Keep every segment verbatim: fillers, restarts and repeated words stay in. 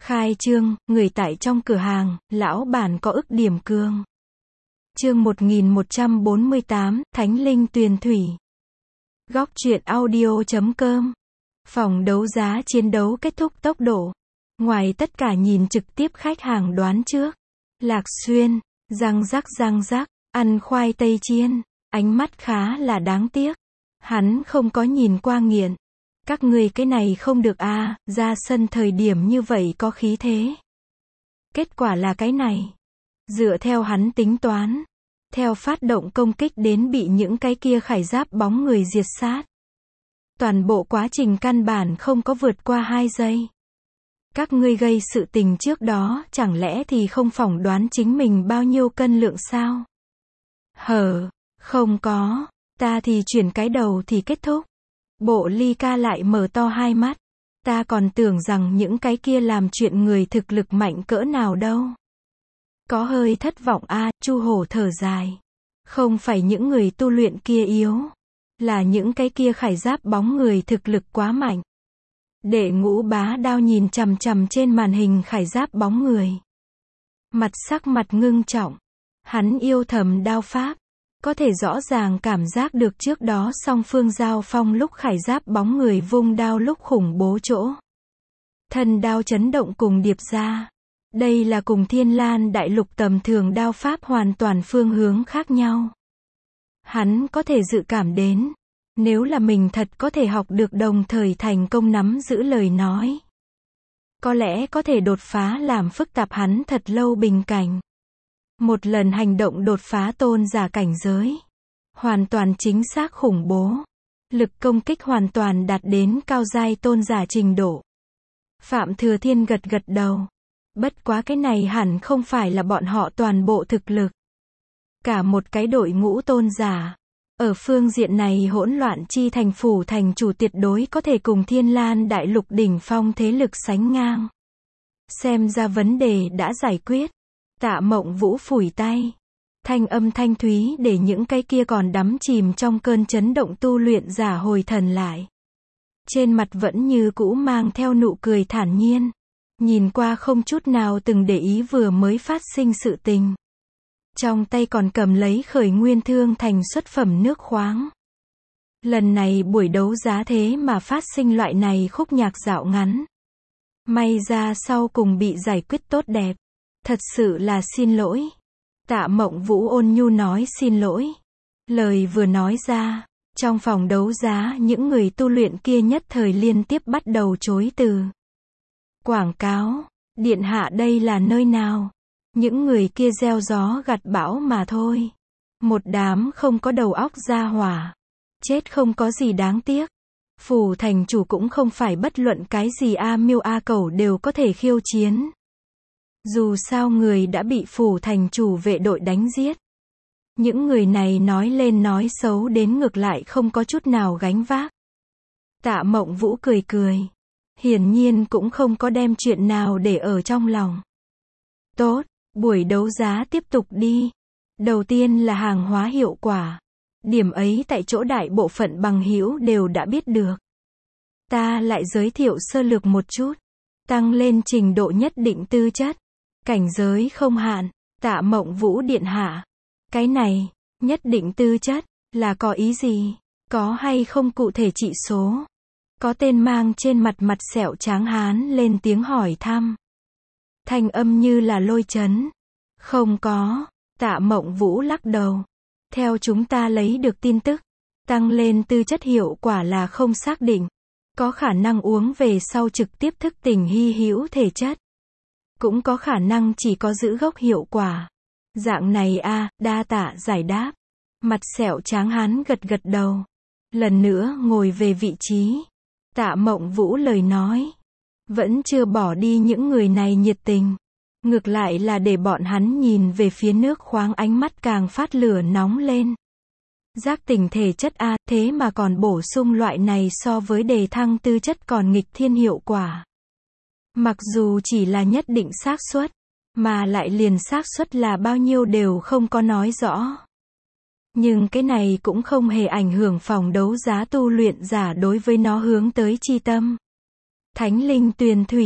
Khai trương, người tại trong cửa hàng, lão bản có ức điểm cường. Chương một nghìn một trăm bốn mươi tám, Thánh Linh Tuyền Thủy. Góc truyện audio chấm com. Phòng đấu giá chiến đấu kết thúc tốc độ. Ngoài tất cả nhìn trực tiếp khách hàng đoán trước. Lạc Xuyên, răng rắc răng rắc, ăn khoai tây chiên, ánh mắt khá là đáng tiếc. Hắn không có nhìn qua nghiện. Các ngươi cái này không được a, à, ra sân thời điểm như vậy có khí thế. Kết quả là cái này. Dựa theo hắn tính toán, theo phát động công kích đến bị những cái kia khải giáp bóng người diệt sát. Toàn bộ quá trình căn bản không có vượt qua hai giây. Các ngươi gây sự tình trước đó, chẳng lẽ thì không phỏng đoán chính mình bao nhiêu cân lượng sao? Hờ, không có, ta thì chuyển cái đầu thì kết thúc. Bộ Ly Ca lại mở to hai mắt. Ta còn tưởng rằng những cái kia làm chuyện người thực lực mạnh cỡ nào đâu. Có hơi thất vọng a, à, Chu Hổ thở dài. Không phải những người tu luyện kia yếu, là những cái kia khải giáp bóng người thực lực quá mạnh. Đệ Ngũ Bá Đao nhìn chằm chằm trên màn hình khải giáp bóng người. Mặt sắc mặt ngưng trọng. Hắn yêu thầm đao pháp. Có thể rõ ràng cảm giác được trước đó song phương giao phong lúc khải giáp bóng người vung đao lúc khủng bố chỗ. Thân đao chấn động cùng điệp ra. Đây là cùng Thiên Lan Đại Lục tầm thường đao pháp hoàn toàn phương hướng khác nhau. Hắn có thể dự cảm đến, nếu là mình thật có thể học được đồng thời thành công nắm giữ lời nói. Có lẽ có thể đột phá làm phức tạp hắn thật lâu bình cảnh. Một lần hành động đột phá tôn giả cảnh giới. Hoàn toàn chính xác khủng bố. Lực công kích hoàn toàn đạt đến cao giai tôn giả trình độ. Phạm Thừa Thiên gật gật đầu. Bất quá cái này hẳn không phải là bọn họ toàn bộ thực lực. Cả một cái đội ngũ tôn giả. Ở phương diện này hỗn loạn chi thành phủ thành chủ tuyệt đối có thể cùng Thiên Lan Đại Lục đỉnh phong thế lực sánh ngang. Xem ra vấn đề đã giải quyết. Tạ Mộng Vũ phủi tay. Thanh âm thanh thúy để những cái kia còn đắm chìm trong cơn chấn động tu luyện giả hồi thần lại. Trên mặt vẫn như cũ mang theo nụ cười thản nhiên. Nhìn qua không chút nào từng để ý vừa mới phát sinh sự tình. Trong tay còn cầm lấy Khởi Nguyên Thương thành xuất phẩm nước khoáng. Lần này buổi đấu giá thế mà phát sinh loại này khúc nhạc dạo ngắn. May ra sau cùng bị giải quyết tốt đẹp. Thật sự là xin lỗi. Tạ Mộng Vũ ôn nhu nói xin lỗi. Lời vừa nói ra, trong phòng đấu giá những người tu luyện kia nhất thời liên tiếp bắt đầu chối từ. Quảng cáo, điện hạ đây là nơi nào? Những người kia gieo gió gặt bão mà thôi. Một đám không có đầu óc ra hỏa. Chết không có gì đáng tiếc. Phủ thành chủ cũng không phải bất luận cái gì A Miêu A Cẩu đều có thể khiêu chiến. Dù sao người đã bị phủ thành chủ vệ đội đánh giết. Những người này nói lên nói xấu đến ngược lại không có chút nào gánh vác. Tạ Mộng Vũ cười cười. Hiển nhiên cũng không có đem chuyện nào để ở trong lòng. Tốt, buổi đấu giá tiếp tục đi. Đầu tiên là hàng hóa hiệu quả. Điểm ấy tại chỗ đại bộ phận bằng hữu đều đã biết được. Ta lại giới thiệu sơ lược một chút. Tăng lên trình độ nhất định tư chất. Cảnh giới không hạn. Tạ Mộng Vũ điện hạ. Cái này, nhất định tư chất, là có ý gì? Có hay không cụ thể trị số? Có tên mang trên mặt mặt sẹo tráng hán lên tiếng hỏi thăm. Thanh âm như là lôi chấn. Không có. Tạ Mộng Vũ lắc đầu. Theo chúng ta lấy được tin tức, tăng lên tư chất hiệu quả là không xác định. Có khả năng uống về sau trực tiếp thức tỉnh hy hữu thể chất. Cũng có khả năng chỉ có giữ gốc hiệu quả. Dạng này a, à, đa tạ giải đáp. Mặt sẹo tráng hán gật gật đầu. Lần nữa ngồi về vị trí. Tạ Mộng Vũ lời nói. Vẫn chưa bỏ đi những người này nhiệt tình. Ngược lại là để bọn hắn nhìn về phía nước khoáng ánh mắt càng phát lửa nóng lên. Giác tỉnh thể chất A, thế mà còn bổ sung loại này so với đề thăng tư chất còn nghịch thiên hiệu quả. Mặc dù chỉ là nhất định xác suất, mà lại liền xác suất là bao nhiêu đều không có nói rõ. Nhưng cái này cũng không hề ảnh hưởng phòng đấu giá tu luyện giả đối với nó hướng tới chi tâm. Thánh Linh Tuyền Thủy,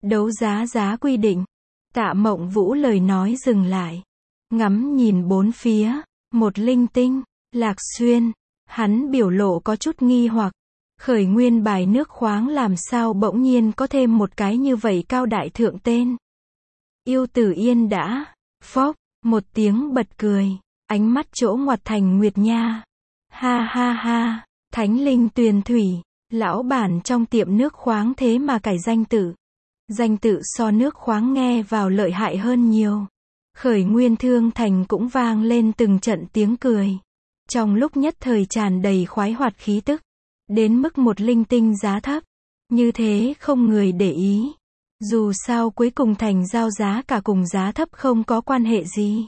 Đấu giá giá quy định. Tạ Mộng Vũ lời nói dừng lại. Ngắm nhìn bốn phía. Một linh tinh. Lạc Xuyên. Hắn biểu lộ có chút nghi hoặc. Khởi nguyên bài nước khoáng làm sao bỗng nhiên có thêm một cái như vậy cao đại thượng tên. Yêu Tử Yên đã. Phốc. Một tiếng bật cười. Ánh mắt chỗ ngoặt thành nguyệt nha. Ha ha ha. Thánh linh tuyền thủy. Lão bản trong tiệm nước khoáng thế mà cải danh tự. Danh tự so nước khoáng nghe vào lợi hại hơn nhiều. Khởi nguyên thương thành cũng vang lên từng trận tiếng cười. Trong lúc nhất thời tràn đầy khoái hoạt khí tức. Đến mức một linh tinh giá thấp. Như thế không người để ý. Dù sao cuối cùng thành giao giá cả cùng giá thấp không có quan hệ gì.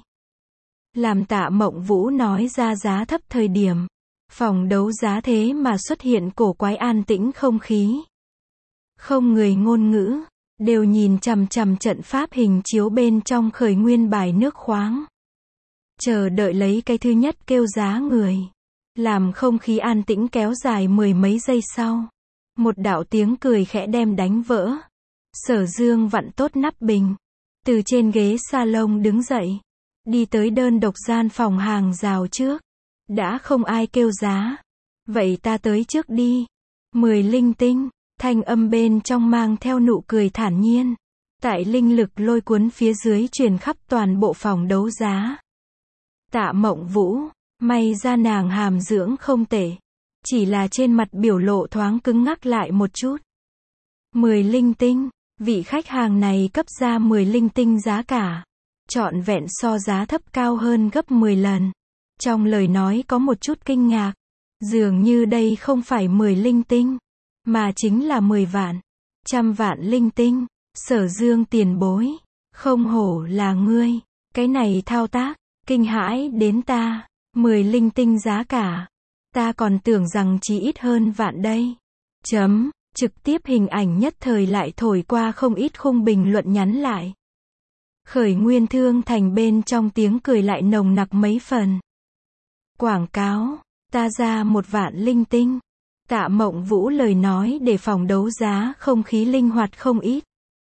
Làm Tạ Mộng Vũ nói ra giá thấp thời điểm. Phòng đấu giá thế mà xuất hiện cổ quái an tĩnh không khí. Không người ngôn ngữ. Đều nhìn chằm chằm trận pháp hình chiếu bên trong khởi nguyên bài nước khoáng. Chờ đợi lấy cái thứ nhất kêu giá người. Làm không khí an tĩnh kéo dài mười mấy giây sau. Một đạo tiếng cười khẽ đem đánh vỡ. Sở Dương vặn tốt nắp bình. Từ trên ghế salon đứng dậy. Đi tới đơn độc gian phòng hàng rào trước. Đã không ai kêu giá. Vậy ta tới trước đi. Mười linh tinh. Thanh âm bên trong mang theo nụ cười thản nhiên. Tại linh lực lôi cuốn phía dưới truyền khắp toàn bộ phòng đấu giá. Tạ Mộng Vũ. May ra nàng hàm dưỡng không tệ. Chỉ là trên mặt biểu lộ thoáng cứng ngắc lại một chút. Mười linh tinh. Vị khách hàng này cấp ra mười linh tinh giá cả. Trọn vẹn so giá thấp cao hơn gấp mười lần. Trong lời nói có một chút kinh ngạc. Dường như đây không phải mười linh tinh. Mà chính là mười vạn. Trăm vạn linh tinh. Sở Dương tiền bối. Không hổ là ngươi. Cái này thao tác. Kinh hãi đến ta. Mười linh tinh giá cả. Ta còn tưởng rằng chỉ ít hơn vạn đây. Chấm. Trực tiếp hình ảnh nhất thời lại thổi qua không ít khung bình luận nhắn lại. Khởi nguyên thương thành bên trong tiếng cười lại nồng nặc mấy phần. Quảng cáo. Ta ra một vạn linh tinh. Tạ Mộng Vũ lời nói để phòng đấu giá không khí linh hoạt không ít.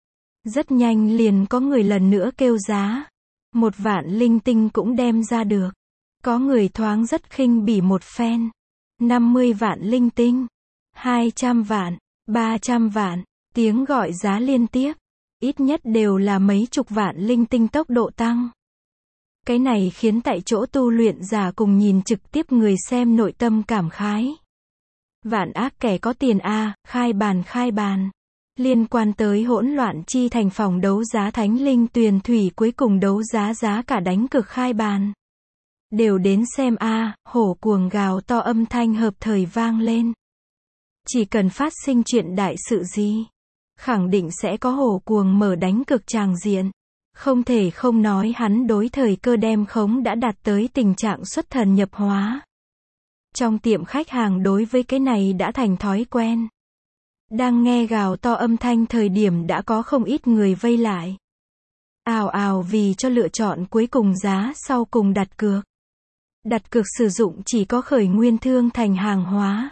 Rất nhanh liền có người lần nữa kêu giá. Một vạn linh tinh cũng đem ra được. Có người thoáng rất khinh bỉ một phen. năm mươi vạn linh tinh. hai trăm vạn. ba trăm vạn. Tiếng gọi giá liên tiếp. Ít nhất đều là mấy chục vạn linh tinh tốc độ tăng. Cái này khiến tại chỗ tu luyện giả cùng nhìn trực tiếp người xem nội tâm cảm khái. Vạn ác kẻ có tiền a, khai bàn khai bàn. Liên quan tới hỗn loạn chi thành phòng đấu giá Thánh Linh Tuyền Thủy cuối cùng đấu giá giá cả đánh cực khai bàn. Đều đến xem a, hổ cuồng gào to âm thanh hợp thời vang lên. Chỉ cần phát sinh chuyện đại sự gì, khẳng định sẽ có hổ cuồng mở đánh cực tràng diện. Không thể không nói hắn đối thời cơ đem khống đã đạt tới tình trạng xuất thần nhập hóa. Trong tiệm khách hàng đối với cái này đã thành thói quen. Đang nghe gào to âm thanh thời điểm đã có không ít người vây lại. Ào ào vì cho lựa chọn cuối cùng giá sau cùng đặt cược. Đặt cược sử dụng chỉ có khởi nguyên thương thành hàng hóa.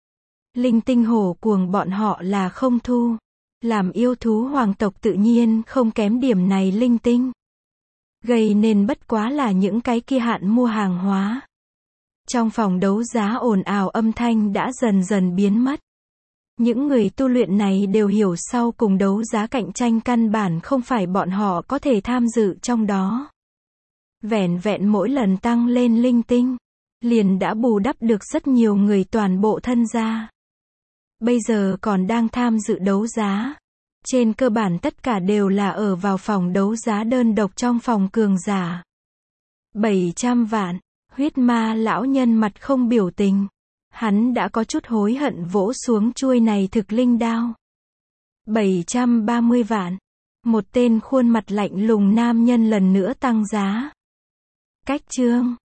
Linh tinh hổ cuồng bọn họ là không thu. Làm yêu thú hoàng tộc tự nhiên không kém điểm này linh tinh. Gây nên bất quá là những cái kia hạn mua hàng hóa. Trong phòng đấu giá ồn ào âm thanh đã dần dần biến mất. Những người tu luyện này đều hiểu sau cùng đấu giá cạnh tranh căn bản không phải bọn họ có thể tham dự trong đó. Vẻn vẹn mỗi lần tăng lên linh tinh, liền đã bù đắp được rất nhiều người toàn bộ thân gia. Bây giờ còn đang tham dự đấu giá. Trên cơ bản tất cả đều là ở vào phòng đấu giá đơn độc trong phòng cường giả. bảy trăm vạn, huyết ma lão nhân mặt không biểu tình. Hắn đã có chút hối hận vỗ xuống chuôi này thực linh đao. bảy trăm ba mươi vạn. Một tên khuôn mặt lạnh lùng nam nhân lần nữa tăng giá. Cách chương.